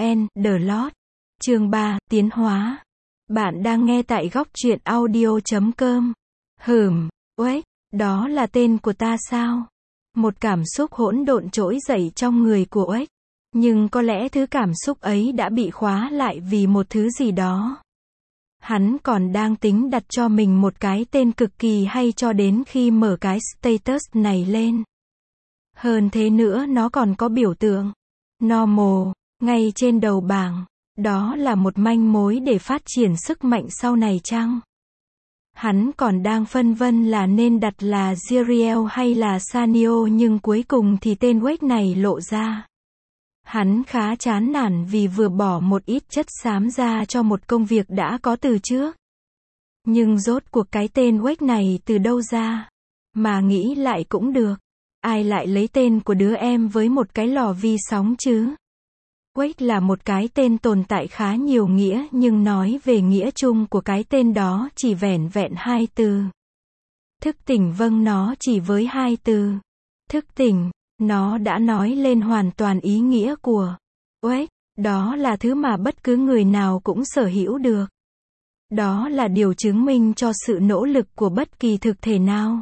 The Lord. Chương 3, Tiến hóa. Bạn đang nghe tại góc truyện audio.com. Uếch, đó là tên của ta sao? Một cảm xúc hỗn độn trỗi dậy trong người của Uếch. Nhưng có lẽ thứ cảm xúc ấy đã bị khóa lại vì một thứ gì đó. Hắn còn đang tính đặt cho mình một cái tên cực kỳ hay cho đến khi mở cái status này lên. Hơn thế nữa nó còn có biểu tượng normal ngay trên đầu bảng. Đó là một manh mối để phát triển sức mạnh sau này chăng? Hắn còn đang phân vân là nên đặt là Ziriel hay là Sanio, nhưng cuối cùng thì tên Uếch này lộ ra. Hắn khá chán nản vì vừa bỏ một ít chất xám ra cho một công việc đã có từ trước. Nhưng rốt cuộc cái tên Uếch này từ đâu ra? Mà nghĩ lại cũng được. Ai lại lấy tên của đứa em với một cái lò vi sóng chứ? Uếch là một cái tên tồn tại khá nhiều nghĩa, nhưng nói về nghĩa chung của cái tên đó chỉ vẻn vẹn 2 từ. Thức tỉnh. Vâng, nó chỉ với 2 từ. Thức tỉnh. Nó đã nói lên hoàn toàn ý nghĩa của Uếch. Đó là thứ mà bất cứ người nào cũng sở hữu được. Đó là điều chứng minh cho sự nỗ lực của bất kỳ thực thể nào.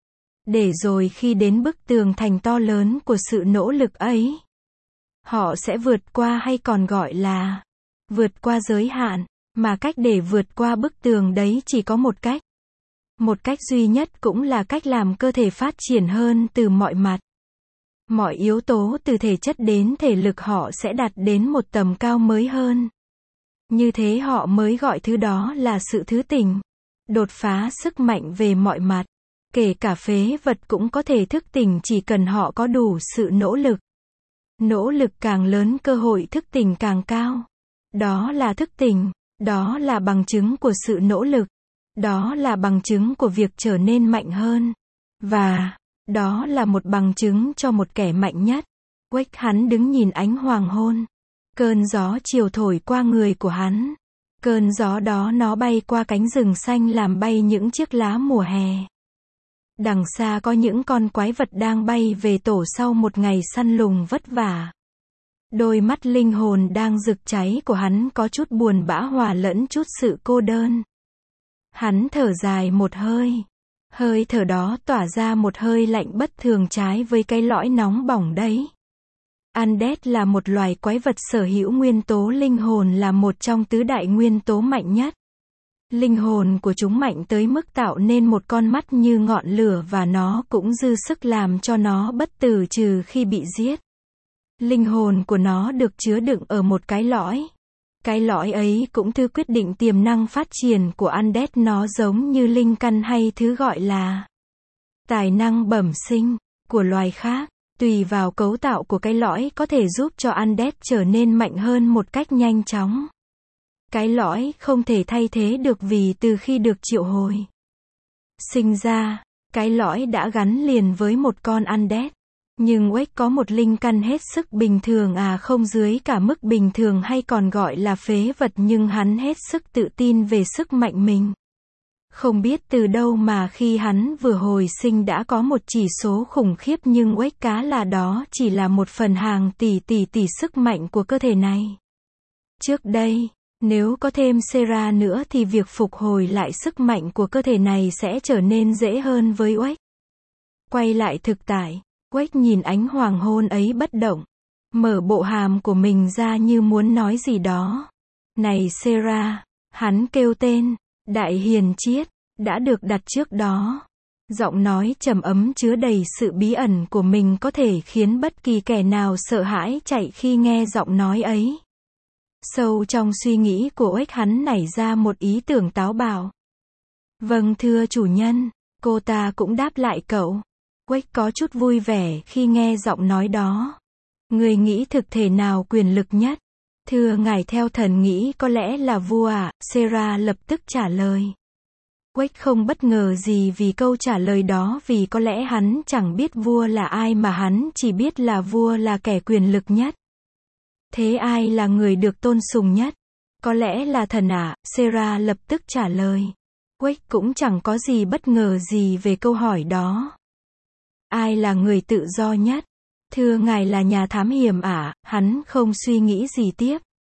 Để rồi khi đến bức tường thành to lớn của sự nỗ lực ấy, họ sẽ vượt qua, hay còn gọi là vượt qua giới hạn. Mà cách để vượt qua bức tường đấy chỉ có một cách. Một cách duy nhất, cũng là cách làm cơ thể phát triển hơn từ mọi mặt. Mọi yếu tố từ thể chất đến thể lực họ sẽ đạt đến một tầm cao mới hơn. Như thế họ mới gọi thứ đó là sự thứ tỉnh. Đột phá sức mạnh về mọi mặt. Kể cả phế vật cũng có thể thức tỉnh chỉ cần họ có đủ sự nỗ lực. Nỗ lực càng lớn, cơ hội thức tỉnh càng cao. Đó là thức tỉnh. Đó là bằng chứng của sự nỗ lực. Đó là bằng chứng của việc trở nên mạnh hơn. Và đó là một bằng chứng cho một kẻ mạnh nhất. Uếch, hắn đứng nhìn ánh hoàng hôn. Cơn gió chiều thổi qua người của hắn. Cơn gió đó nó bay qua cánh rừng xanh làm bay những chiếc lá mùa hè. Đằng xa có những con quái vật đang bay về tổ sau một ngày săn lùng vất vả. Đôi mắt linh hồn đang rực cháy của hắn có chút buồn bã hòa lẫn chút sự cô đơn. Hắn thở dài một hơi. Hơi thở đó tỏa ra một hơi lạnh bất thường trái với cái lõi nóng bỏng đấy. Undead là một loài quái vật sở hữu nguyên tố linh hồn, là một trong tứ đại nguyên tố mạnh nhất. Linh hồn của chúng mạnh tới mức tạo nên một con mắt như ngọn lửa, và nó cũng dư sức làm cho nó bất tử trừ khi bị giết. Linh hồn của nó được chứa đựng ở một cái lõi. Cái lõi ấy cũng thư quyết định tiềm năng phát triển của Undead. Nó giống như linh căn hay thứ gọi là tài năng bẩm sinh của loài khác. Tùy vào cấu tạo của cái lõi có thể giúp cho Undead trở nên mạnh hơn một cách nhanh chóng. Cái lõi không thể thay thế được vì từ khi được triệu hồi sinh ra, cái lõi đã gắn liền với một con Undead. Nhưng Uếch có một linh căn hết sức bình thường, không dưới cả mức bình thường, hay còn gọi là phế vật, nhưng hắn hết sức tự tin về sức mạnh mình. Không biết từ đâu mà khi hắn vừa hồi sinh đã có một chỉ số khủng khiếp, nhưng Uếch cá là đó chỉ là một phần hàng tỷ sức mạnh của cơ thể này. Trước đây, nếu có thêm Sera nữa thì việc phục hồi lại sức mạnh của cơ thể này sẽ trở nên dễ hơn với Uếch. Quay lại thực tại, Uếch nhìn ánh hoàng hôn ấy bất động, mở bộ hàm của mình ra như muốn nói gì đó. Này Sera, hắn kêu tên, đại hiền triết, đã được đặt trước đó. Giọng nói trầm ấm chứa đầy sự bí ẩn của mình có thể khiến bất kỳ kẻ nào sợ hãi chạy khi nghe giọng nói ấy. Sâu trong suy nghĩ của Uếch, hắn nảy ra một ý tưởng táo bạo. Vâng thưa chủ nhân, cô ta cũng đáp lại cậu. Uếch có chút vui vẻ khi nghe giọng nói đó. Người nghĩ thực thể nào quyền lực nhất? Thưa ngài, theo thần nghĩ có lẽ là vua ạ, Sera lập tức trả lời. Uếch không bất ngờ gì vì câu trả lời đó, vì có lẽ hắn chẳng biết vua là ai, mà hắn chỉ biết là vua là kẻ quyền lực nhất. Thế ai là người được tôn sùng nhất? Có lẽ là thần ạ, Sera lập tức trả lời. Uếch cũng chẳng có gì bất ngờ gì về câu hỏi đó. Ai là người tự do nhất? Thưa ngài là nhà thám hiểm ạ, hắn không suy nghĩ gì tiếp.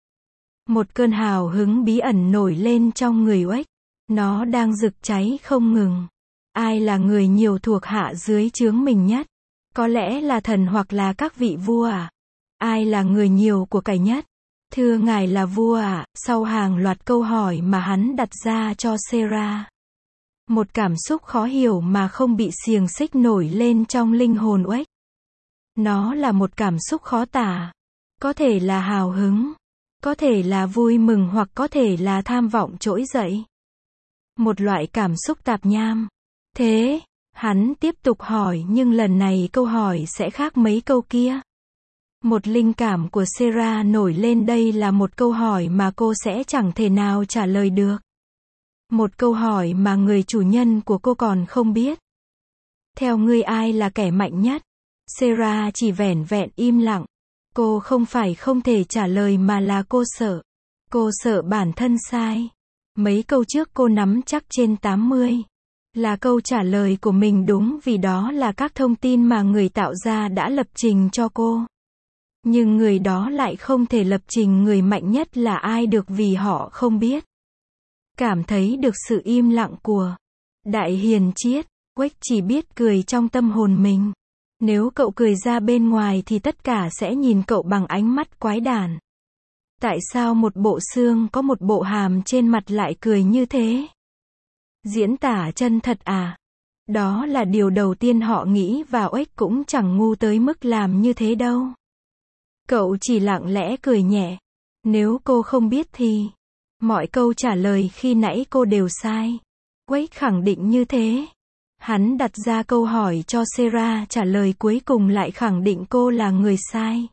Một cơn hào hứng bí ẩn nổi lên trong người Uếch. Nó đang rực cháy không ngừng. Ai là người nhiều thuộc hạ dưới trướng mình nhất? Có lẽ là thần hoặc là các vị vua à? Ai là người nhiều của cải nhất? Thưa ngài là vua à? Sau hàng loạt câu hỏi mà hắn đặt ra cho Sarah. Một cảm xúc khó hiểu mà không bị xiềng xích nổi lên trong linh hồn Uếch. Nó là một cảm xúc khó tả. Có thể là hào hứng, có thể là vui mừng hoặc có thể là tham vọng trỗi dậy. Một loại cảm xúc tạp nham. Thế, hắn tiếp tục hỏi nhưng lần này câu hỏi sẽ khác mấy câu kia. Một linh cảm của Sarah nổi lên, đây là một câu hỏi mà cô sẽ chẳng thể nào trả lời được. Một câu hỏi mà người chủ nhân của cô còn không biết. Theo ngươi ai là kẻ mạnh nhất? Sarah chỉ vẻn vẹn im lặng. Cô không phải không thể trả lời mà là cô sợ. Cô sợ bản thân sai. Mấy câu trước cô nắm chắc trên 80. Là câu trả lời của mình đúng vì đó là các thông tin mà người tạo ra đã lập trình cho cô. Nhưng người đó lại không thể lập trình người mạnh nhất là ai được vì họ không biết. Cảm thấy được sự im lặng của Đại Hiền Triết, Uếch chỉ biết cười trong tâm hồn mình. Nếu cậu cười ra bên ngoài thì tất cả sẽ nhìn cậu bằng ánh mắt quái đản. Tại sao một bộ xương có một bộ hàm trên mặt lại cười như thế? Diễn tả chân thật à? Đó là điều đầu tiên họ nghĩ và Uếch cũng chẳng ngu tới mức làm như thế đâu. Cậu chỉ lặng lẽ cười nhẹ. Nếu cô không biết thì mọi câu trả lời khi nãy cô đều sai. Uếch khẳng định như thế. Hắn đặt ra câu hỏi cho Sarah trả lời cuối cùng lại khẳng định cô là người sai.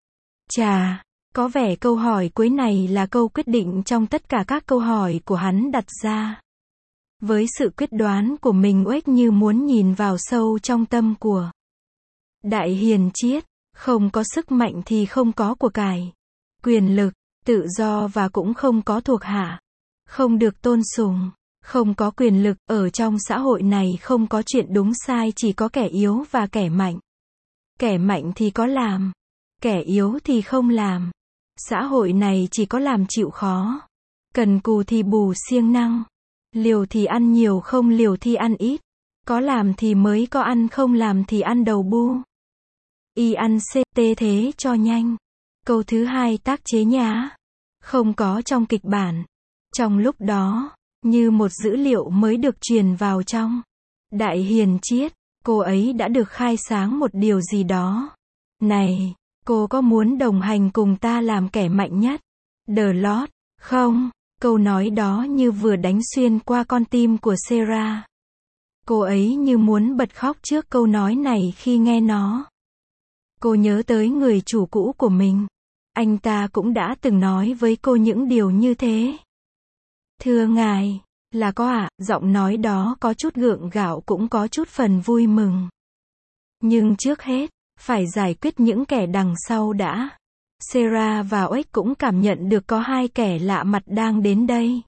Chà, có vẻ câu hỏi cuối này là câu quyết định trong tất cả các câu hỏi của hắn đặt ra. Với sự quyết đoán của mình Uếch như muốn nhìn vào sâu trong tâm của Đại Hiền Triết. Không có sức mạnh thì không có của cải, quyền lực, tự do và cũng không có thuộc hạ. Không được tôn sùng, không có quyền lực, ở trong xã hội này không có chuyện đúng sai, chỉ có kẻ yếu và kẻ mạnh. Kẻ mạnh thì có làm, kẻ yếu thì không làm. Xã hội này chỉ có làm chịu khó. Cần cù thì bù siêng năng. Liều thì ăn nhiều, không liều thì ăn ít. Có làm thì mới có ăn, không làm thì ăn đầu bu. Y ăn CT thế cho nhanh. Câu thứ hai tác chế nhá. Không có trong kịch bản. Trong lúc đó, như một dữ liệu mới được truyền vào trong Đại Hiền Triết, cô ấy đã được khai sáng một điều gì đó. Này, cô có muốn đồng hành cùng ta làm kẻ mạnh nhất? The Lord, không. Câu nói đó như vừa đánh xuyên qua con tim của Sarah. Cô ấy như muốn bật khóc trước câu nói này khi nghe nó. Cô nhớ tới người chủ cũ của mình. Anh ta cũng đã từng nói với cô những điều như thế. Thưa ngài, là có ạ, giọng nói đó có chút gượng gạo cũng có chút phần vui mừng. Nhưng trước hết, phải giải quyết những kẻ đằng sau đã. Sarah và Uếch cũng cảm nhận được có hai kẻ lạ mặt đang đến đây.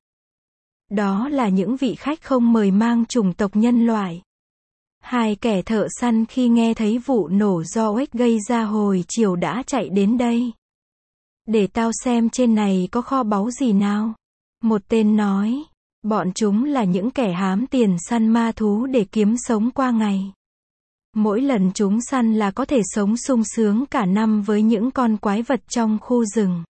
Đó là những vị khách không mời mang chủng tộc nhân loại. Hai kẻ thợ săn khi nghe thấy vụ nổ do Uếch gây ra hồi chiều đã chạy đến đây. Để tao xem trên này có kho báu gì nào. Một tên nói, bọn chúng là những kẻ hám tiền săn ma thú để kiếm sống qua ngày. Mỗi lần chúng săn là có thể sống sung sướng cả năm với những con quái vật trong khu rừng.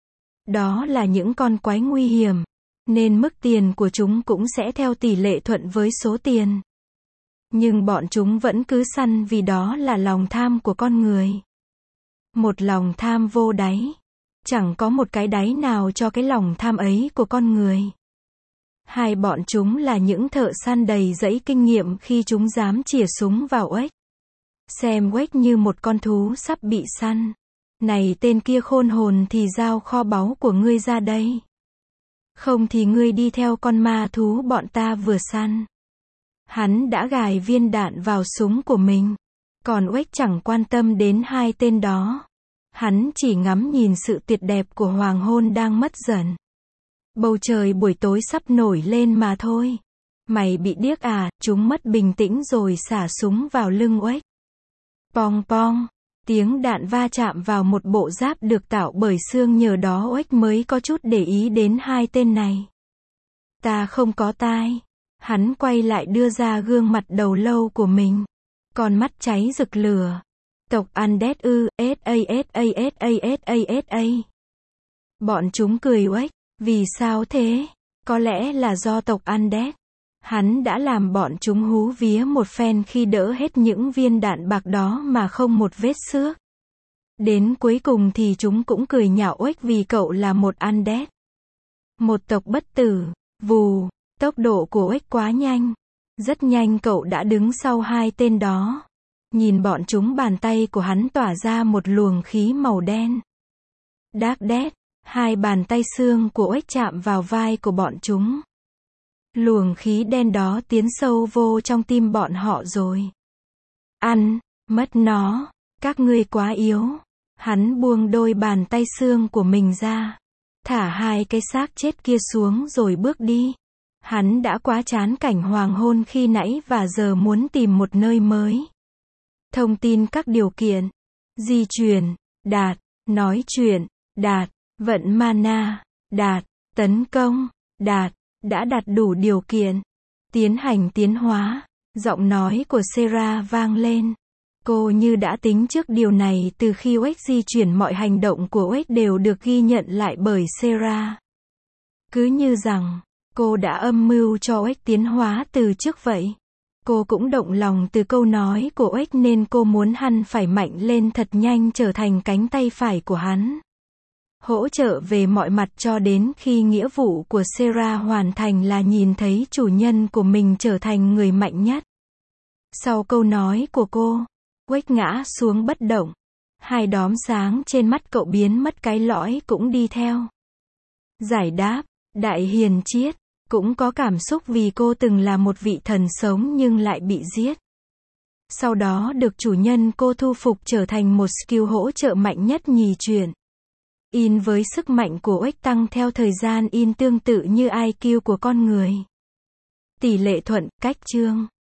Đó là những con quái nguy hiểm, nên mức tiền của chúng cũng sẽ theo tỷ lệ thuận với số tiền. Nhưng bọn chúng vẫn cứ săn vì đó là lòng tham của con người. Một lòng tham vô đáy. Chẳng có một cái đáy nào cho cái lòng tham ấy của con người. Hai bọn chúng là những thợ săn đầy dẫy kinh nghiệm khi chúng dám chĩa súng vào Uếch. Xem Uếch như một con thú sắp bị săn. Này tên kia khôn hồn thì giao kho báu của ngươi ra đây. Không thì ngươi đi theo con ma thú bọn ta vừa săn. Hắn đã gài viên đạn vào súng của mình. Còn Uếch chẳng quan tâm đến hai tên đó. Hắn chỉ ngắm nhìn sự tuyệt đẹp của hoàng hôn đang mất dần. Bầu trời buổi tối sắp nổi lên mà thôi. Mày bị điếc à? Chúng mất bình tĩnh rồi xả súng vào lưng Uếch. Pong pong. Tiếng đạn va chạm vào một bộ giáp được tạo bởi xương, nhờ đó Oếch mới có chút để ý đến hai tên này. Ta không có tai. Hắn quay lại đưa ra gương mặt đầu lâu của mình. Con mắt cháy rực lửa. Tộc Undead ư, sa. Bọn chúng cười Oếch. Vì sao thế? Có lẽ là do tộc Undead. Hắn đã làm bọn chúng hú vía một phen khi đỡ hết những viên đạn bạc đó mà không một vết xước. Đến cuối cùng thì chúng cũng cười nhạo Oếch vì cậu là một Undead. Một tộc bất tử. Vù, tốc độ của Oếch quá nhanh. Rất nhanh cậu đã đứng sau hai tên đó. Nhìn bọn chúng, bàn tay của hắn tỏa ra một luồng khí màu đen. Dark Death, hai bàn tay xương của Oếch chạm vào vai của bọn chúng. Luồng khí đen đó tiến sâu vô trong tim bọn họ rồi. Ăn, mất nó, các ngươi quá yếu. Hắn buông đôi bàn tay xương của mình ra. Thả hai cái xác chết kia xuống rồi bước đi. Hắn đã quá chán cảnh hoàng hôn khi nãy và giờ muốn tìm một nơi mới. Thông tin các điều kiện. Di chuyển, đạt. Nói chuyện, đạt. Vận mana, đạt. Tấn công, đạt. Đã đạt đủ điều kiện. Tiến hành tiến hóa. Giọng nói của Sarah vang lên. Cô như đã tính trước điều này từ khi Oếch di chuyển, mọi hành động của Oếch đều được ghi nhận lại bởi Sarah. Cứ như rằng, cô đã âm mưu cho Oếch tiến hóa từ trước vậy. Cô cũng động lòng từ câu nói của Oếch nên cô muốn hắn phải mạnh lên thật nhanh, trở thành cánh tay phải của hắn. Hỗ trợ về mọi mặt cho đến khi nghĩa vụ của Sarah hoàn thành là nhìn thấy chủ nhân của mình trở thành người mạnh nhất. Sau câu nói của cô, Oếch ngã xuống bất động. Hai đốm sáng trên mắt cậu biến mất, cái lõi cũng đi theo. Giải đáp, Đại Hiền Triết cũng có cảm xúc vì cô từng là một vị thần sống nhưng lại bị giết. Sau đó được chủ nhân cô thu phục trở thành một skill hỗ trợ mạnh nhất nhì chuyển. In với sức mạnh của Oếch tăng theo thời gian in tương tự như IQ của con người. Tỷ lệ thuận, cách chương.